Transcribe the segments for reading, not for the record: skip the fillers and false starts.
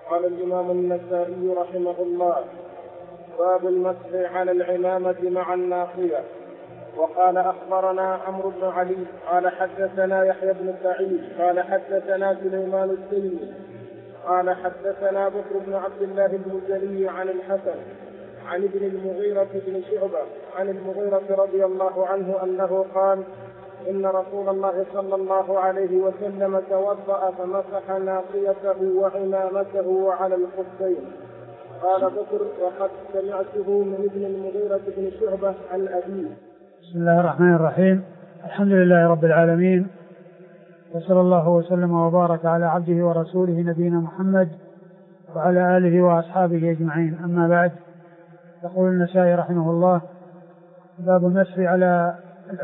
قال الإمام النسائي رحمه الله: باب المسح على العمامة مع الناصية. وقال: أخبرنا عمرو بن علي قال حدثنا يحيى بن سعيد قال حدثنا سليمان التيمي قال حدثنا بكر بن عبد الله المزني عن الحسن عن ابن المغيرة بن شعبة عن المغيرة رضي الله عنه أنه قال: إن رسول الله صلى الله عليه وسلم توضأ فمسح ناصيته وعمامته وعلى الخفين. قال بكر: وقد سمعته من ابن المغيرة بن شعبة عن أبيه. بسم الله الرحمن الرحيم. الحمد لله رب العالمين، وصلى الله وسلم وبارك على عبده ورسوله نبينا محمد وعلى آله وأصحابه أجمعين. أما بعد، يقول النسائي رحمه الله: باب المسح على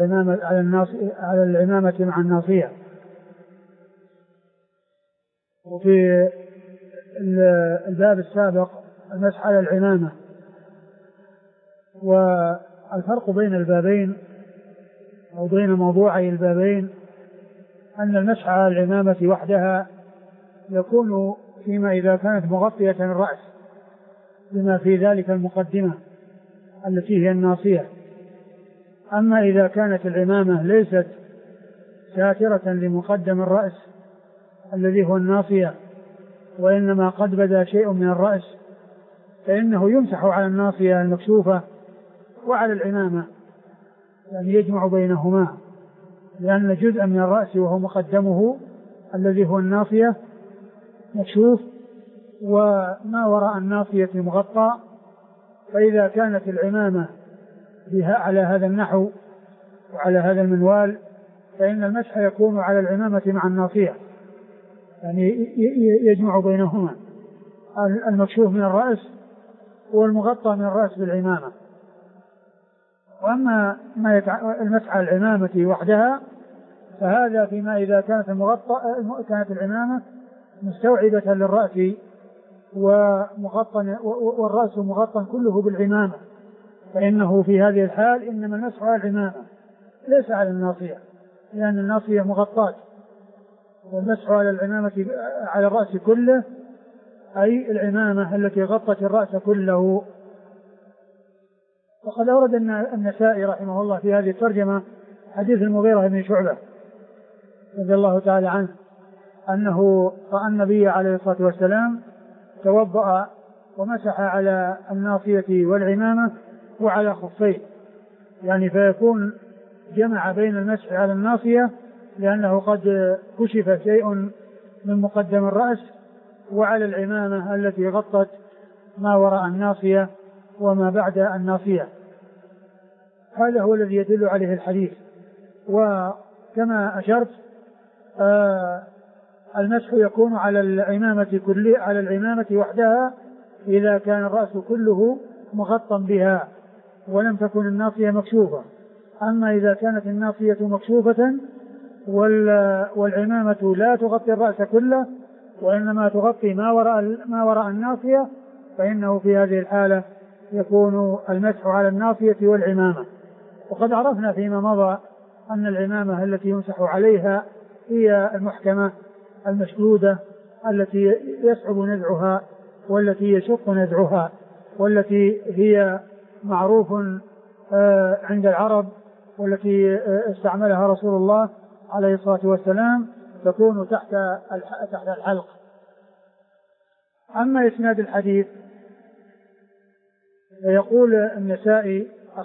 العمامة مع الناصية. وفي الباب السابق المسح على العمامة. والفرق بين البابين أو بين موضوعي البابين أن المسح على العمامة وحدها يكون فيما إذا كانت مغطية الرأس بما في ذلك المقدمة التي هي الناصية. أما إذا كانت العمامة ليست ساترة لمقدم الرأس الذي هو الناصية، وإنما قد بدا شيء من الرأس، فإنه يمسح على الناصية المكشوفة وعلى العمامة، يعني يجمع بينهما، لأن جزءا من الرأس وهو مقدمه الذي هو الناصية مكشوف، وما وراء الناصية مغطى. فإذا كانت العمامة بها على هذا النحو وعلى هذا المنوال، فإن المسح يكون على العمامة مع الناصية، يعني يجمع بينهما المكشوف من الرأس والمغطى من الرأس بالعمامة. وأما المسح على العمامة وحدها فهذا فيما إذا كانت العمامة مستوعبة للرأس والرأس مغطى كله بالعمامة، فإنه في هذه الحال إنما المسح على العمامة ليس على الناصية، لأن الناصية مغطاة، والمسح على العمامة على الرأس كله أي العمامة التي غطت الرأس كله. وقد أورد النسائي رحمه الله في هذه الترجمة حديث المغيرة بن شعبة رضي الله تعالى عنه أنه رأى النبي عليه الصلاة والسلام توضأ ومسح على الناصية والعمامة وعلى خفيه، يعني فيكون جمع بين المسح على الناصية لأنه قد كشف شيء من مقدم الرأس، وعلى العمامة التي غطت ما وراء الناصية وما بعد الناصية. هذا هو الذي يدل عليه الحديث. وكما أشرت المسح يكون على العمامة وحدها إذا كان الرأس كله مغطى بها ولم تكن الناصية مكشوفة. أما إذا كانت الناصية مكشوفة والعمامة لا تغطي الرأس كله وإنما تغطي ما وراء الناصية، فإنه في هذه الحالة يكون المسح على الناصية والعمامة. وقد عرفنا فيما مضى أن العمامة التي يمسح عليها هي المحكمة المشدودة التي يصعب نزعها والتي يشق نزعها، والتي هي معروف عند العرب، والتي استعملها رسول الله عليه الصلاة والسلام تكون تحت الحلق. أما إسناد الحديث فيقول النسائي: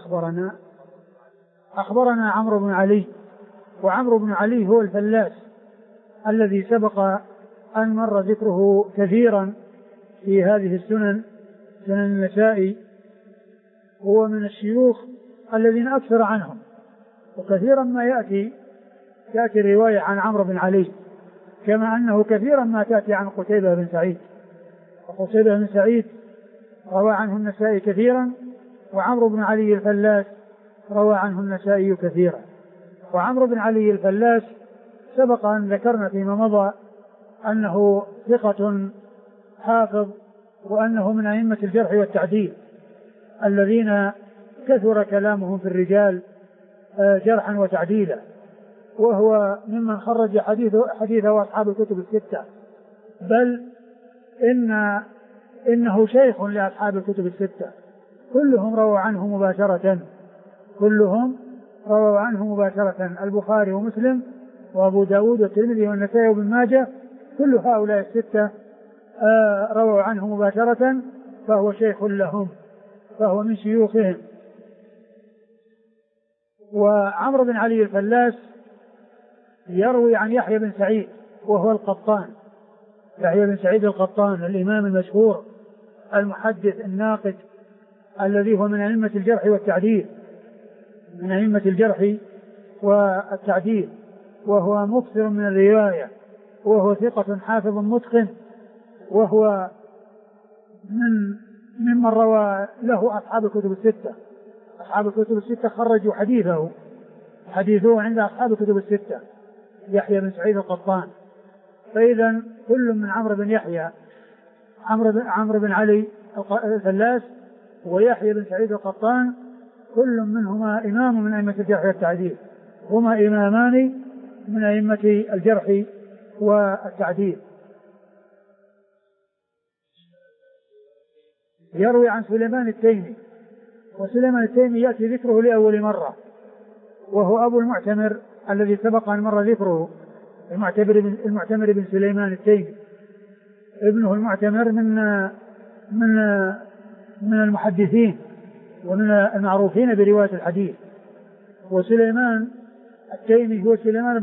أخبرنا عمرو بن علي. وعمرو بن علي هو الفلاس الذي سبق أن مر ذكره كثيرا في هذه السنن، سنن النسائي. هو من الشيوخ الذين أكثر عنهم، وكثيرا ما تأتي رواية عن عمرو بن علي، كما أنه كثيرا ما تأتي عن قتيبة بن سعيد. وقتيبة بن سعيد روى عنه النسائي كثيرا، وعمرو بن علي الفلاس روى عنه النسائي كثيرا. وعمرو بن علي الفلاس سبق أن ذكرنا فيما مضى أنه ثقة حافظ، وأنه من أئمة الجرح والتعديل الذين كثر كلامهم في الرجال جرحا وتعديلا، وهو ممن خرج حديثه أصحاب الكتب الستة، بل إنه شيخ لأصحاب الكتب الستة، كلهم رووا عنه مباشرة، البخاري ومسلم وأبو داود والترمذي والنسائي وابن ماجه، كل هؤلاء الستة رووا عنه مباشرة، فهو شيخ لهم، فهو من شيوخهم. وعمرو بن علي الفلاس يروي عن يحيى بن سعيد وهو القطان، يحيى بن سعيد القطان الإمام المشهور المحدث الناقد الذي هو من أئمة الجرح والتعديل، وهو مكثر من الرواية، وهو ثقة حافظ متقن، وهو ممن روى له أصحاب الكتب الستة خرجوا حديثه عند أصحاب الكتب الستة، يحيى بن سعيد القطان. فإذا كل من عمرو بن علي الفلاس ويحيى بن سعيد القطان كل منهما إمام من أئمة الجرح والتعديل، هما إمامان من أئمة الجرح والتعديل. يروي عن سليمان التيمي، وسليمان التيمي يأتي ذكره لأول مرة، وهو أبو المعتمر الذي سبق أن مر ذكره، المعتمر بن سليمان التيمي، ابنه المعتمر من المحدثين ومن المعروفين برواية الحديث. وسليمان التيمي هو سليمان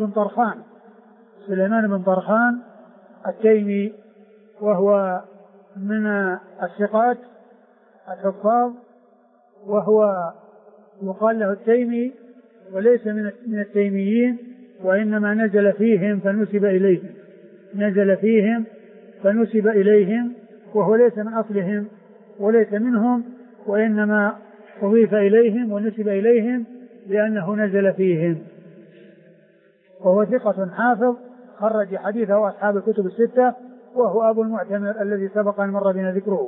بن طرخان التيمي، وهو من الثقات الحفاظ، وهو يقال له التيمي وليس من التيميين، وإنما نزل فيهم فنسب إليهم، وهو ليس من أصلهم وليس منهم، وإنما أضيف إليهم ونسب إليهم لأنه نزل فيهم. وهو ثقة حافظ خرج حديثه أصحاب الكتب الستة، وهو أبو المعتمر الذي سبق أن مر بنا ذكره.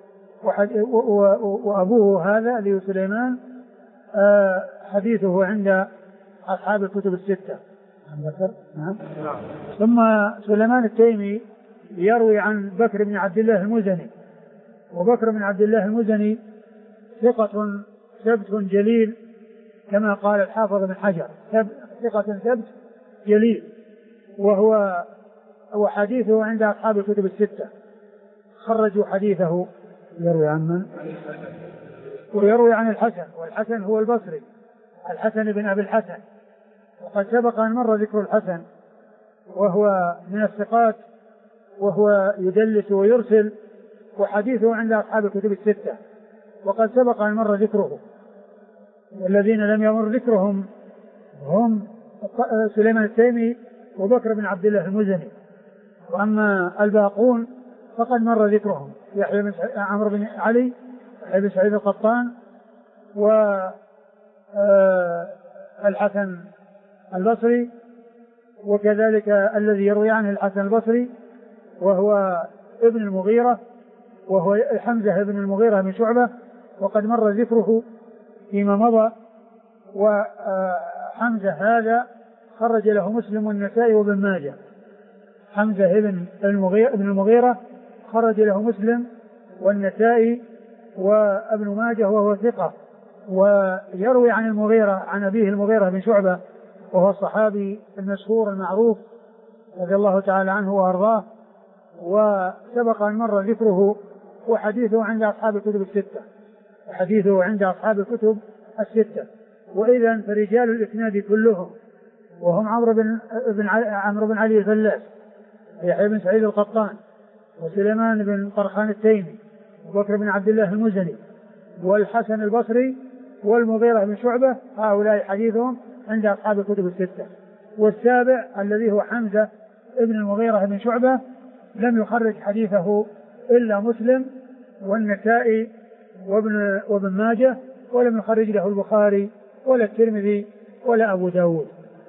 وأبوه هذا اللي سليمان حديثه عند أصحاب الكتب الستة. ثم سليمان التيمي يروي عن بكر بن عبد الله المزني، وبكر بن عبد الله المزني ثقة ثبت جليل كما قال الحافظ بن حجر، ثقة ثبت جليل، وهو حديثه عند أصحاب الكتب الستة خرجوا حديثه. يروي عن من؟ ويروي عن الحسن، والحسن هو البصري، الحسن بن أبي الحسن، وقد سبق أن مر ذكر الحسن، وهو من الثقات، وهو يدلس ويرسل، وحديثه عند أصحاب الكتب الستة، وقد سبق أن مر ذكره. والذين لم يمر ذكرهم هم سليمان التيمي وبكر بن عبد الله المزني، وأما الباقون فقد مر ذكرهم، عمرو بن علي، يحيى بن سعيد القطان، والحسن البصري، وكذلك الذي يروي عنه الحسن البصري وهو ابن المغيرة، وهو حمزة بن المغيرة بن شعبة، وقد مر ذكره فيما مضى. وحمزة هذا خرج له مسلم والنسائي وابن ماجه، حمزة بن المغيرة خرج له مسلم والنسائي وابن ماجه، وهو ثقة، ويروي عن المغيرة عن أبيه المغيرة بن شعبة، وهو الصحابي المشهور المعروف رضي الله تعالى عنه وأرضاه، وسبق أن مر ذكره، وحديثه عند أصحاب الكتب الستة. وإذا فرجال الإسناد كلهم وهم عمرو بن علي الفلاس، يحيى بن سعيد القطان، وسليمان بن طرخان التيمي، وبكر بن عبد الله المزني، والحسن البصري، والمغيرة بن شعبة، هؤلاء حديثهم عند أصحاب الكتب الستة. والسابع الذي هو حمزة ابن المغيرة بن شعبة لم يخرج حديثه إلا مسلم والنسائي وابن ماجه، ولم يخرج له البخاري ولا الترمذي ولا أبو داود.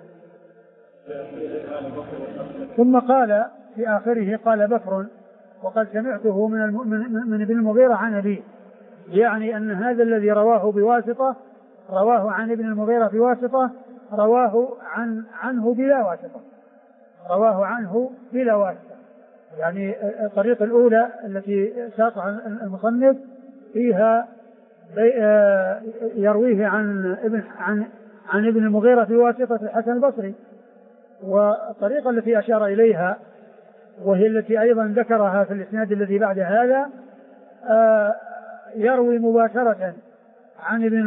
ثم قال في آخره قال بكر وقد سمعته من ابن المغيرة عن أبيه، يعني أن هذا الذي رواه بواسطة رواه عن ابن المغيرة بواسطة، رواه عنه بلا واسطة، يعني الطريقة الأولى التي ساقها المصنف فيها يرويه عن ابن المغيرة بواسطة الحسن البصري. والطريقة التي أشار إليها وهي التي أيضا ذكرها في الإسناد الذي بعد هذا يروي مباشرة عن ابن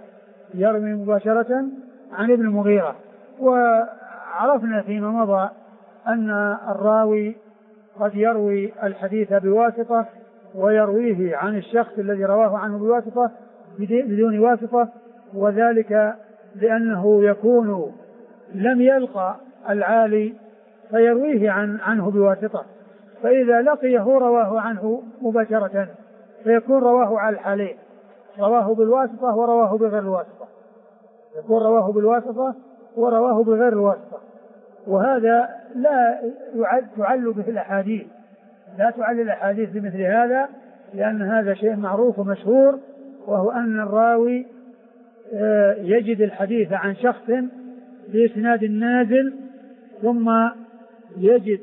المغيرة. وعرفنا فيما مضى أن الراوي قد يروي الحديث بواسطة ويرويه عن الشخص الذي رواه عنه بواسطة بدون واسطة، وذلك لأنه يكون لم يلقى العالي فيرويه عنه بواسطة، فإذا لقيه رواه عنه مباشرة فيكون رواه على الحالين، رواه بالواسطة ورواه بغير الواسطة، يكون رواه بالواسطة ورواه بغير الواسطة. وهذا لا تعل به الأحاديث، لا تعل الأحاديث بمثل هذا، لأن هذا شيء معروف ومشهور، وهو أن الراوي يجد الحديث عن شخص بإسناد نازل ثم يجد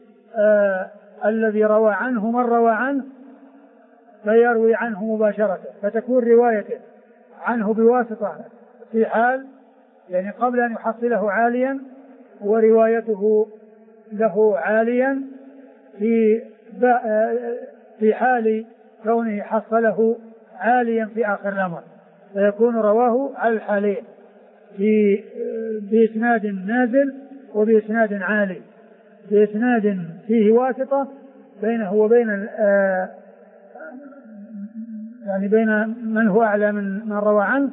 الذي روى عنه من روى عنه فيروي عنه مباشرة، فتكون روايته عنه بواسطة في حال يعني قبل أن يحصله عاليا، وروايته له عاليا في حال كونه حصله عاليا في آخر الأمر، فيكون رواه على الحالين بإسناد نازل وبإسناد عالي، بإسناد فيه واسطة بينه وبين يعني بين من هو أعلى من روى عنه،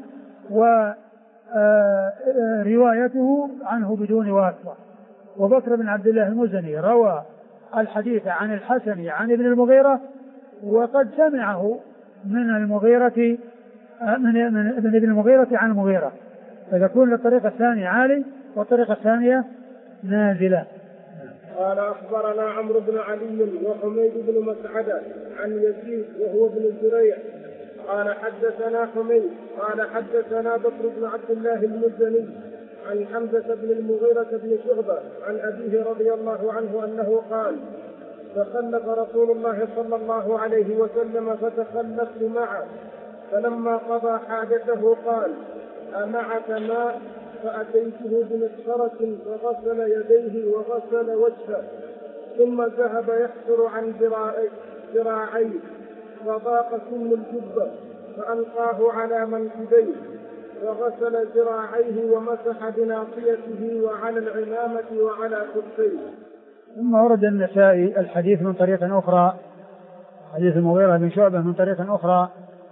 وروايته عنه بدون واسطة. وبكر بن عبد الله المزني روى الحديث عن الحسن عن ابن المغيرة وقد سمعه من المغيرة من ابن المغيرة عن المغيرة، فتكون الطريقة الثانية عالي والطريقة الثانية نازلة. قال أخبرنا عمرو بن علي وحميد بن مسعدة عن يزيد وهو ابن زريع قال حدثنا حميد قال حدثنا بكر بن عبد الله المزني عن حمزة بن المغيرة بن شعبة عن أبيه رضي الله عنه أنه قال تخلف رسول الله صلى الله عليه وسلم فتخلفت معه، فلما قضى حاجته قال أمعك ماء؟ فأتيته بمسخرة فغسل يديه وغسل وجهه، ثم ذهب يحسر عن ذراعيه فضاق سم الجبة فألقاه على منكبيه وغسل ذراعيه ومسح بناصيته وعلى العمامة وعلى كفيه. ثم ورد النسائي الحديث من طريق أخرى، حديث المغيرة بن شعبة من طريق أخرى،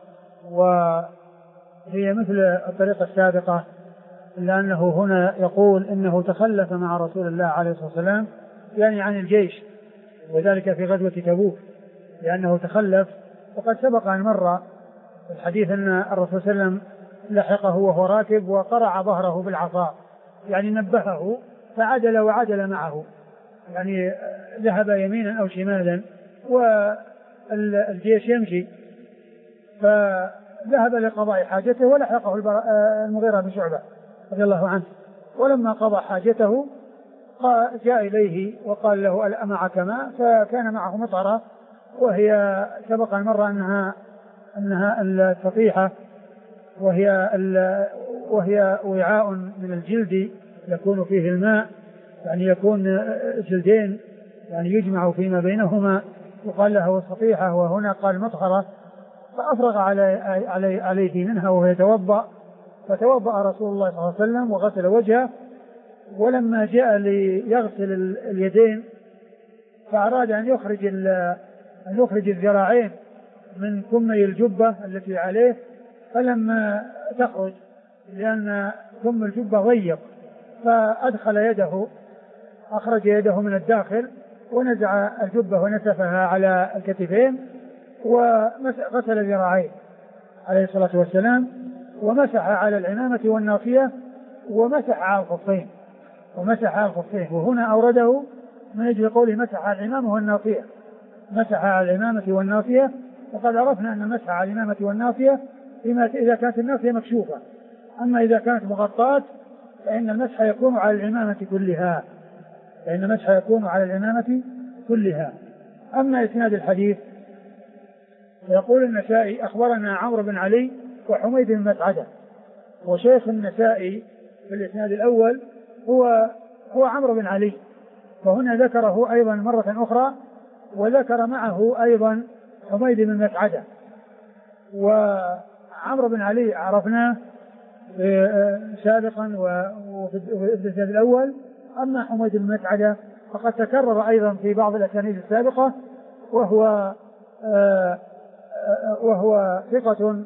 وهي مثل الطريقة السابقة، إلا أنه هنا يقول إنه تخلف مع رسول الله عليه الصلاة والسلام يعني عن الجيش، وذلك في غزوة تبوك، لأنه تخلف. وقد سبق أن مر الحديث أن الرسول صلى الله عليه وسلم لحقه وهو راكب وقرع ظهره بالعصا، يعني نبهه فعدل وعدل معه، يعني ذهب يمينا أو شمالا والجيش يمشي، فذهب لقضاء حاجته ولحقه المغيرة بن شعبة رضي الله عنه، ولما قضى حاجته جاء إليه وقال له أمعك ماء؟ فكان معه مطرة، وهي سبق المرة أنها الفطيحة، وهي وعاء من الجلد يكون فيه الماء، يعني يكون جلدين يعني يجمع فيما بينهما، وقال له الفطيحة، وهنا قال مطهرة، فأفرغ عليه منها وهو يتوضأ، فتوضأ رسول الله صلى الله عليه وسلم وغسل وجهه، ولما جاء ليغسل اليدين فأراد أن يخرج الذراعين من كمي الجبة التي عليه، فلما تخرج لأن كم الجبة ضيق فأدخل يده، أخرج يده من الداخل ونزع الجبة ونسفها على الكتفين وغسل ذراعيه عليه الصلاة والسلام، ومسح على العمامة والناصية ومسح على الخفين. وهنا أورده من أجل قوله مسح على العمامة والناصية، مسح على العمامة والناصية. وقد عرفنا أن مسح على العمامة والناصية إذا كانت الناصية مكشوفة، أما إذا كانت مغطاة فإن المسح يكون على العمامة كلها، أما إسناد الحديث يقول النسائي أخبرنا عمرو بن علي وحميد بن مسعدة، وشيخ النسائي في الإسناد الأول هو عمرو بن علي، فهنا ذكره أيضا مرة أخرى، وذكر معه أيضا حميد بن مسعدة. وعمرو بن علي عرفناه سابقا وفي الإسناد الأول. أما حميد بن مسعدة فقد تكرر أيضا في بعض الأسانيد السابقة، وهو ثقة،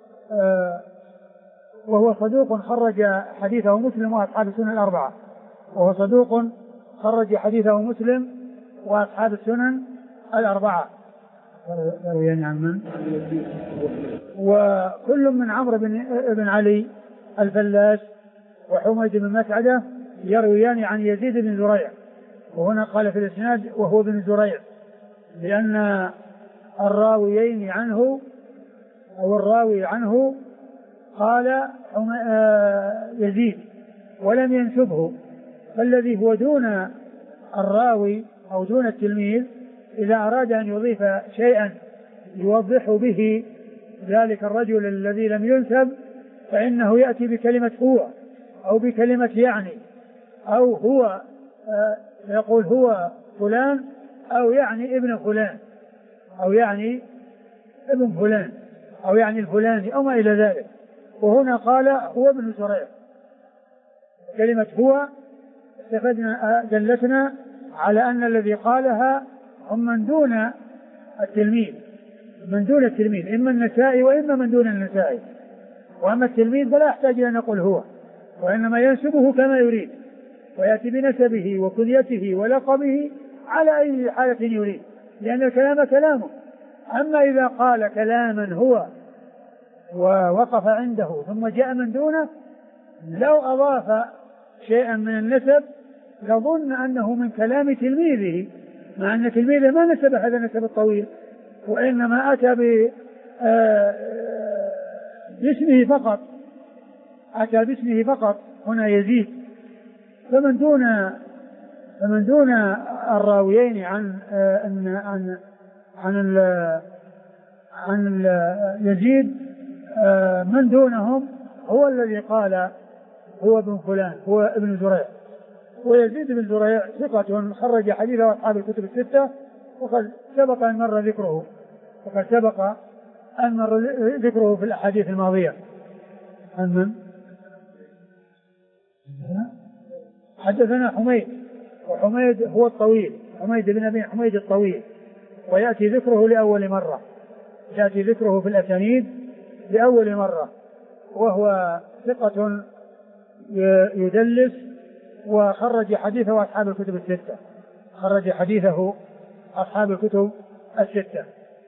وهو صدوق خرج حديثه مسلم وأصحاب السنن الأربعة، وهو صدوق خرج حديثه مسلم وأصحاب السنن الأربعة. وكل من عمرو بن علي الفلاس وحميد بن مسعدة يرويان عن يزيد بن زريع، وهنا قال في الإسناد وهو بن زريع، لأن الراويين عنه أو الراوي عنه قال يزيد ولم ينسبه، فالذي هو دون الراوي أو دون التلميذ إذا أراد أن يضيف شيئا يوضح به ذلك الرجل الذي لم ينسب فإنه يأتي بكلمة هو أو بكلمة يعني، أو هو يقول هو فلان أو يعني ابن فلان أو يعني ابن فلان أو يعني الفلاني أو ما إلى ذلك. وهنا قال هو ابن زريع، كلمة هو استفدنا دلتنا على أن الذي قالها هم من دون التلميذ، من دون التلميذ، إما النسائي وإما من دون النسائي. وأما التلميذ فلا يحتاج أن نقول هو، وإنما ينسبه كما يريد ويأتي بنسبه وكنيته ولقبه على أي حالة يريد، لأن الكلام كلامه. أما إذا قال كلاما هو ووقف عنده ثم جاء من دونه، لو أضاف شيئا من النسب لظن أنه من كلام تلميذه، مع أن تلميذه ما نسب هذا النسب الطويل، وإنما أتى باسمه فقط، أتى باسمه فقط هنا يزيد. فمن دون الراويين عن يزيد من دونهم هو الذي قال هو ابن فلان، هو ابن زريع. ويزيد بن زريع ثقة خرج حديثه أصحاب الكتب الستة، وقد سبق أن مر ذكره في الأحاديث الماضية. حدثنا حميد، وحميد هو الطويل، حميد بن أبي حميد الطويل، ويأتي ذكره لأول مرة، يأتي ذكره في الأسانيد لأول مرة، وهو ثقة يدلس، وخرج حديثه أصحاب الكتب الستة، خرج حديثه أصحاب الكتب الستة.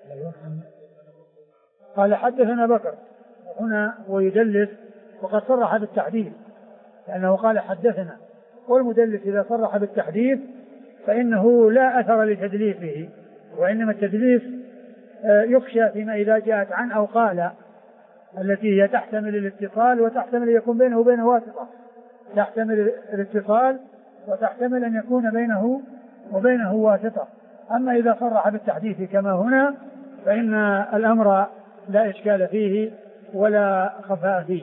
قال حدثنا بكر، هنا هو يدلس وقد صرح بالتحديث، لأنه قال حدثنا، والمدلس إذا صرح بالتحديث فإنه لا أثر لتدليسه، وإنما التدليس يخشى فيما إذا جاءت عن أو قال، التي هي تحتمل الاتصال وتحتمل يكون بينه وبينه واسطة، تحتمل الاتصال وتحتمل أن يكون بينه وبينه واسطة. أما إذا صرح بالتحديث كما هنا فإن الأمر لا إشكال فيه ولا خفاء فيه.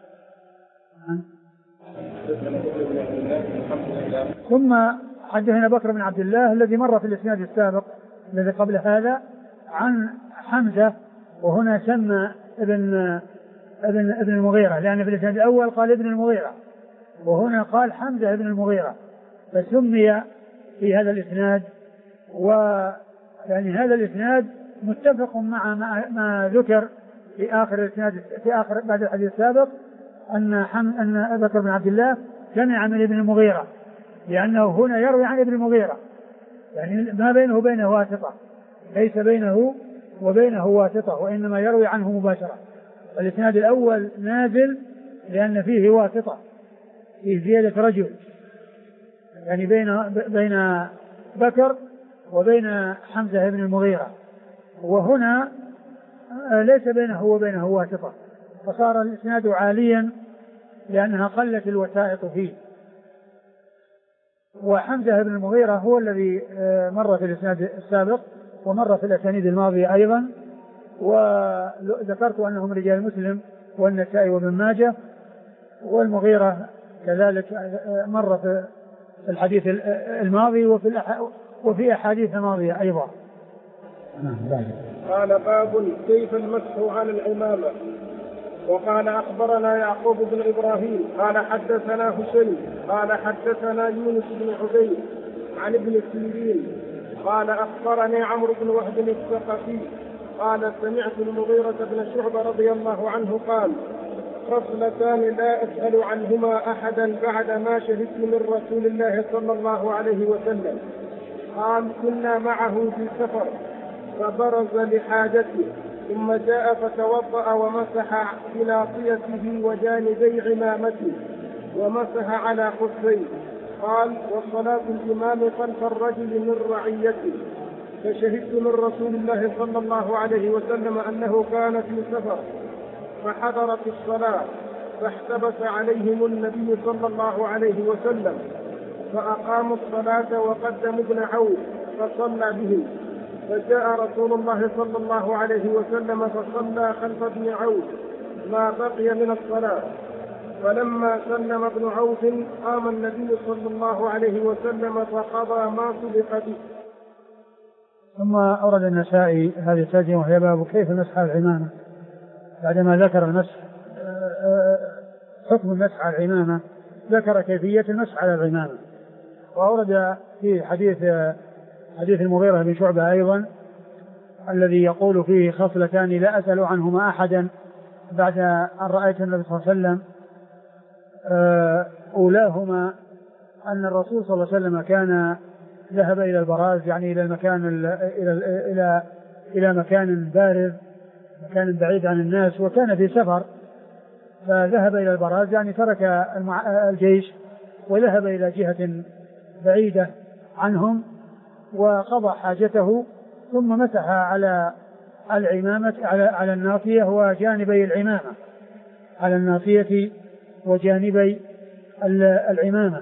ثم حدثنا بكر بن عبد الله الذي مر في الإسناد السابق الذي قبل هذا عن حمزة، وهنا سمى ابن المغيرة، لأن في الإسناد الأول قال ابن المغيرة، وهنا قال حمزة ابن المغيرة، فسمي في هذا الإسناد. ويعني هذا الإسناد متفق مع ما ذكر في آخر الإسناد، في آخر بعد الحديث السابق، أن بكر بن عبد الله سمع من ابن المغيرة، لأنه هنا يروي عن ابن المغيرة، يعني ما بينه وبينه واسطة، ليس بينه وبينه واسطة، وإنما يروي عنه مباشرة. الإسناد الأول نازل لأن فيه واسطة، فيه زيادة رجل، يعني بين بكر وبين حمزة بن المغيرة، وهنا ليس بينه وبينه واسطة، فصار الإسناد عاليا لأنها قلت الوسائط فيه. وحمزة بن المغيرة هو الذي مر في الإسناد السابق ومر في الأسانيد الماضية أيضا، وذكرت أنهم رجال مسلم والنسائي وابن ماجه، والمغيرة كذلك مر في الحديث الماضي وفي أحاديث ماضية أيضا. قال باب كيف المسح على العمامة. وقال أخبرنا يعقوب بن إبراهيم قال حدثنا هشيم قال حدثنا يونس بن عبيد عن ابن سيرين قال أخبرني عمرو بن وهب الثقفي قال سمعت المغيرة بن شعبة رضي الله عنه قال خصلتان لا أسأل عنهما أحدا بعد ما شهدت من رسول الله صلى الله عليه وسلم. قال كنا معه في سفر فبرز لحاجته ثم جاء فتوضأ ومسح بناصيته وجانبي عمامته ومسح على خفيه. قال وصلاة الإمام خلف الرجل من رعيته. فشهدت من رسول الله صلى الله عليه وسلم أنه كان في سفر فحضرت الصلاة فاحتبس عليهم النبي صلى الله عليه وسلم فأقاموا الصلاة وقدموا ابن عوف فصلى بهم. فجاء رسول الله صلى الله عليه وسلم فصلى خلف ابن عوف ما بقي من الصلاة. فلما سلم ابن عوف قام النبي صلى الله عليه وسلم فقضى ما سبق به. ثم أورد النسائي هذه الترجمة وهي باب كيف المسح على العمامة، بعدما ذكر المسح حكم المسح على العمامة ذكر كيفية المسح على العمامة. وأورد في حديث المغيرة بن شعبة أيضا الذي يقول فيه خصلتان لا أسأل عنهما أحدا بعد أن رأيت النبي صلى الله عليه وسلم. أولاهما أن الرسول صلى الله عليه وسلم كان ذهب إلى البراز، يعني إلى المكان إلى مكان بارز، مكان بعيد عن الناس، وكان في سفر فذهب إلى البراز، يعني ترك الجيش وذهب إلى جهة بعيدة عنهم وقضى حاجته ثم مسح على العمامة على الناصية وجانبي العمامة، على الناصية وجانبي العمامة.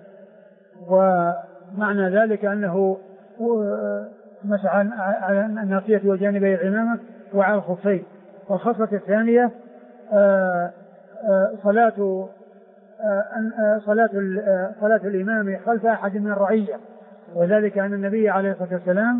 ومعنى ذلك أنه مسح على الناصية وجانبي العمامة وعلى الخفين. والخصلة الثانية صلاة الإمام خلف أحد من الرعية، وذلك أن النبي عليه الصلاة والسلام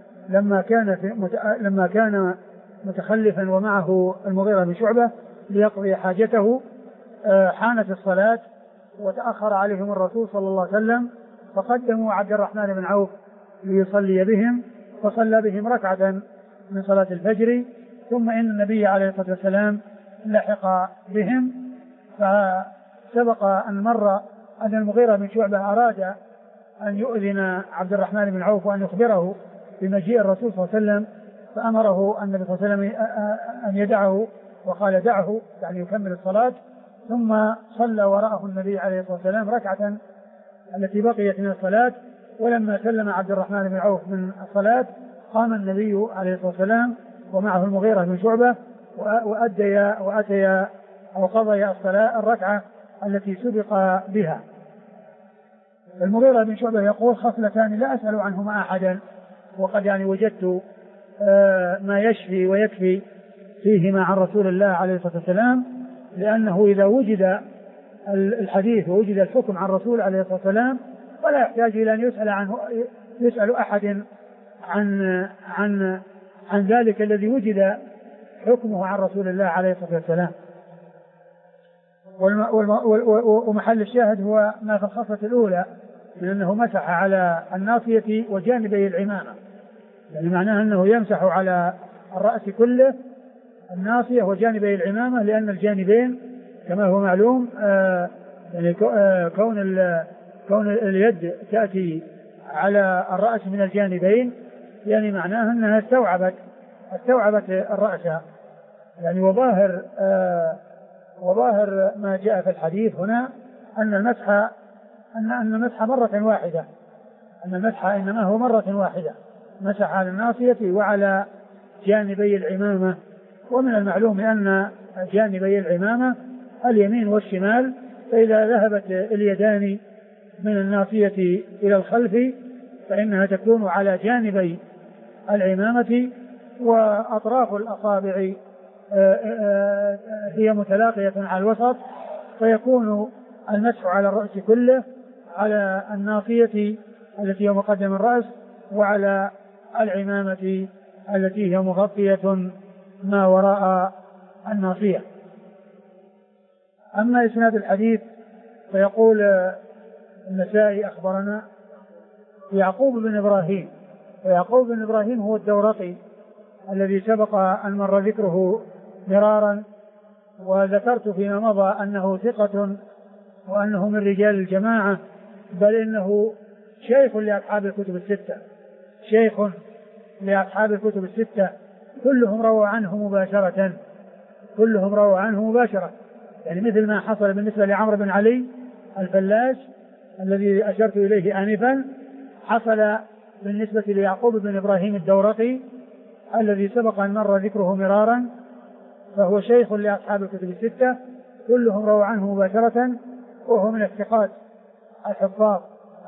لما كان متخلفا ومعه المغيرة بن شعبة ليقضي حاجته حانت الصلاة وتأخر عليهم الرسول صلى الله عليه وسلم فقدموا عبد الرحمن بن عوف ليصلي بهم، فصلى بهم ركعة من صلاة الفجر، ثم إن النبي عليه الصلاة والسلام لحق بهم. فسبق أن مر أن المغيرة بن شعبة أراد أن يؤذن عبد الرحمن بن عوف وأن يخبره بمجيء الرسول صلى الله عليه وسلم، فأمره النبي صلى الله عليه وسلم أن يدعه، وقال دعه يعني يكمل الصلاة. ثم صلى وراءه النبي عليه الصلاة والسلام ركعة التي بقيت من الصلاة. ولما سلم عبد الرحمن بن عوف من الصلاة قام النبي عليه الصلاة والسلام ومعه المغيرة بن شعبة وأتيا أو قضيا الصلاة الركعة التي سبق بها. المغيرة بن شعبة يقول خصلتان لا أسأل عنهما أحدا، وقد يعني وجدت ما يشفي ويكفي فيهما عن رسول الله عليه الصلاة والسلام، لأنه إذا وجد الحديث ووجد الحكم عن الرسول عليه الصلاة والسلام ولا يحتاج إلى أن يسأل أحد عن ذلك الذي وجد حكمه عن رسول الله عليه الصلاة والسلام. ومحل الشاهد هو ما في الخصلة الأولى من أنه مسح على الناصية وجانبي العمامة، يعني معناه أنه يمسح على الرأس كله الناصية وجانبي العمامة، لأن الجانبين كما هو معلوم يعني كون اليد تأتي على الرأس من الجانبين يعني معناه أنها استوعبت الرأس يعني. وظاهر ما جاء في الحديث هنا أن المسح مرة واحدة، أن المسح إنما هو مرة واحدة، مسح على الناصية وعلى جانبي العمامة. ومن المعلوم أن جانبي العمامة اليمين والشمال، فإذا ذهبت اليدان من الناصية إلى الخلف فإنها تكون على جانبي العمامة وأطراف الأصابع هي متلاقية على الوسط، فيكون المسح على الرأس كله، على الناصية التي هي مقدم الرأس، وعلى العمامة التي هي مغطية ما وراء الناصية. أما إسناد الحديث فيقول النسائي أخبرنا يعقوب بن إبراهيم، ويعقوب بن إبراهيم هو الدورقي الذي سبق أن مر ذكره مرارا، وذكرت فيما مضى أنه ثقة وأنه من رجال الجماعة، بل إنه شيخ لأصحاب الكتب الستة، شيخ لأصحاب الكتب الستة، كلهم رووا عنه مباشرة، كلهم رووا عنه مباشرة، يعني مثل ما حصل بالنسبة لعمرو بن علي الفلاس الذي أشرت إليه آنفا، حصل بالنسبة ليعقوب بن إبراهيم الدورقي الذي سبق أن مر ذكره مرارا، فهو شيخ لأصحاب الكتب الستة، كلهم رووا عنه مباشرة، وهو من الثقات الحفاظ.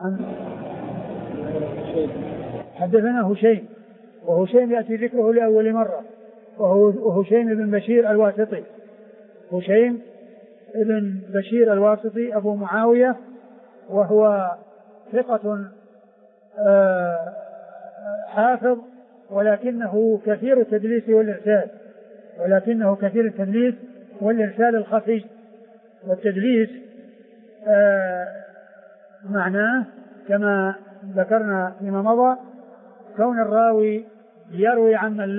حدثنا هشيم، وهشيم يأتي ذكره لأول مرة، وهو هشيم بن بشير الواسطي، هشيم بن بشير الواسطي أبو معاوية، وهو ثقة حافظ، ولكنه كثير التدليس والإرسال، ولكنه كثير التدليس والإرسال الخفي. والتدليس معناه كما ذكرنا فيما مضى كون الراوي يروي عمن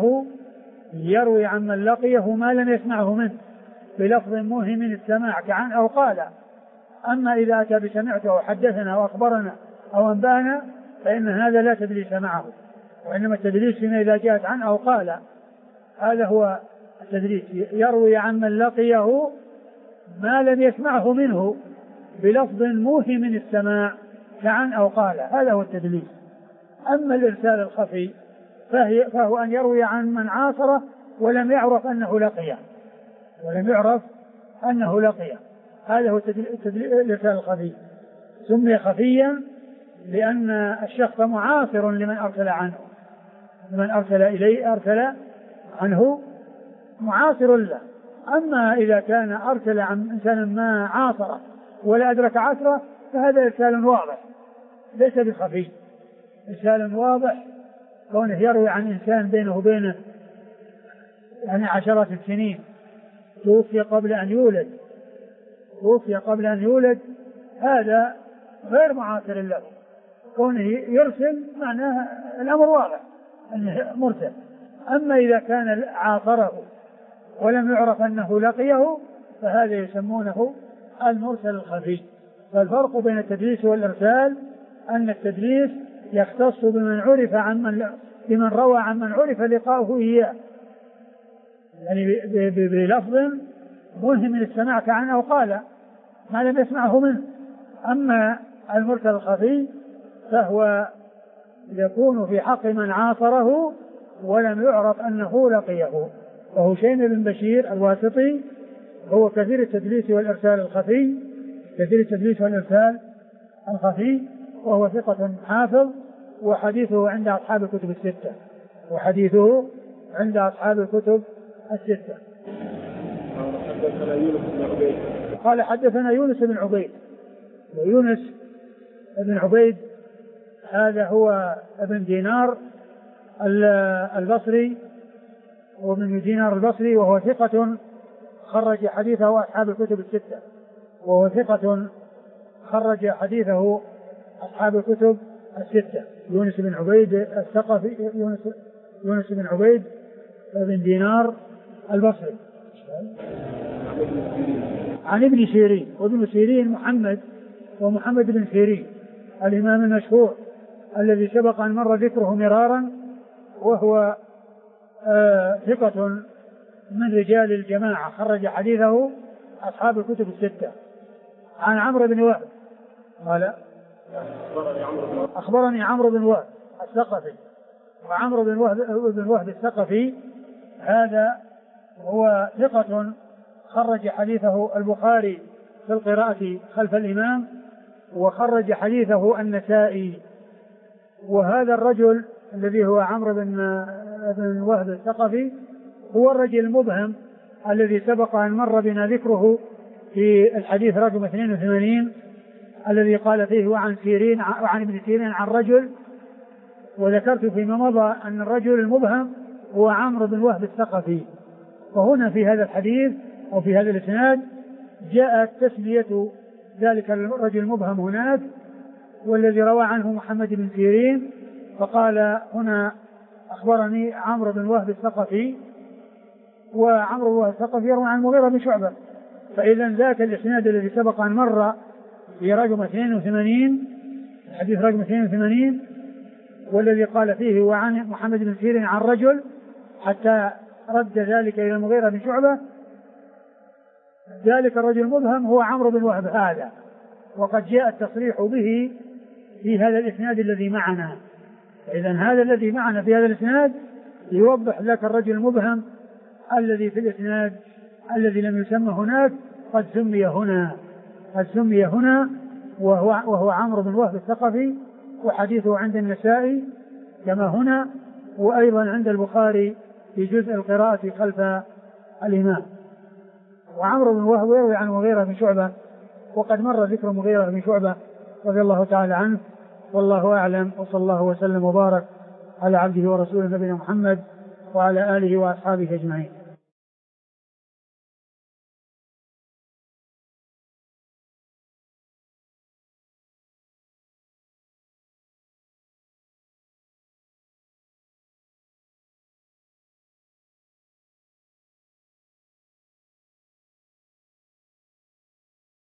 لقيه ما لم يسمعه منه بلفظ موهم السماع كعن أو قال. أما إذا أتى بسمعت أو حدثنا أو أخبرنا أو أنبأنا فإن هذا لا تدليس معه، وإنما التدليس فيما إذا جاءت عن أو قال، هذا هو التدليس، يروي عمن لقيه ما لم يسمعه منه بلفظ موهم السماع كعن أو قال، هذا هو التدليس. أما الإرسال الخفي فهو أن يروي عن من عاصره ولم يعرف أنه لقيه، هذا هو الإرسال الخفي. سمي خفيا لأن الشخص معاصر لمن أرسل عنه معاصر له. أما إذا كان أرسل عن إنسان ما عاصره ولا أدرك عصره فهذا إرسال واضح ليس بخفي، إرسال واضح، كونه يروي عن إنسان بينه وبينه يعني عشرات السنين، توفي قبل أن يولد، هذا غير معاصر له، كونه يرسل معناه الأمر واضح أنه مرسل. أما إذا كان عاصره ولم يعرف أنه لقيه فهذا يسمونه المرسل الخفي. فالفرق بين التدليس والإرسال أن التدليس يختص بمن روى عمن عرف لقاؤه إياه، يعني بلفظ موهم السماع كعن أو قال ما لم يسمعه منه. أما المرسل الخفي فهو يكون في حق من عاصره ولم يعرف أنه لقيه. وهو هشيم بن بشير الواسطي هو كثير التدليس والإرسال الخفي، وهو ثقة حافظ، وحديثه عند أصحاب الكتب الستة. قال حدثنا يونس بن عبيد، ويونس بن عبيد هذا هو ابن دينار البصري، وابن دينار البصري، وهو ثقة خرج حديثه أصحاب الكتب الستة، يونس بن عبيد الثقفي، يونس بن عبيد بن دينار البصري، عن ابن سيرين، وابن سيرين محمد بن سيرين الإمام المشهور الذي سبق أن مر ذكره مرارا، وهو ثقة من رجال الجماعة، خرج حديثه أصحاب الكتب الستة. عن عمرو بن وهب قال أخبرني عمرو بن وهب الثقفي، وعمرو بن وهب الثقفي هذا هو ثقة خرج حديثه البخاري في القراءة خلف الإمام، وخرج حديثه النسائي. وهذا الرجل الذي هو عمرو بن وهب الثقفي هو الرجل المبهم الذي سبق أن مر بنا ذكره في الحديث رقم 82 الذي قال فيه وعن ابن سيرين عن رجل، وذكرت فيما مضى أن الرجل المبهم هو عمرو بن وهب الثقفي. وهنا في هذا الحديث أو في هذا الإسناد جاءت تسمية ذلك الرجل المبهم هناك، والذي روى عنه محمد بن سيرين، فقال هنا أخبرني عمرو بن وهب الثقفي، وعمرو بن وهب الثقفي يروي عن المغيرة بن شعبة. فإذا ذاك الإسناد الذي سبق أن مر في رقم 82 الحديث رقم 82 والذي قال فيه وعن محمد بن سيرين عن رجل حتى رد ذلك إلى المغيرة بن شعبة، ذلك الرجل المبهم هو عمرو بن وهب هذا، وقد جاء التصريح به في هذا الإسناد الذي معنا. إذن هذا الذي معنا في هذا الإسناد يوضح لك الرجل المبهم الذي في الإسناد الذي لم يسمى هناك قد سمي هنا وهو عمرو بن وهب الثقفي، وحديثه عند النسائي كما هنا، وأيضا عند البخاري في جزء القراءة خلف الإمام. وعمرو بن وهب يروي عن المغيرة بن شعبة، وقد مر ذكر المغيرة بن شعبة رضي الله تعالى عنه، والله أعلم، وصلى الله وسلم وبارك على عبده ورسوله نبينا محمد وعلى آله وأصحابه أجمعين.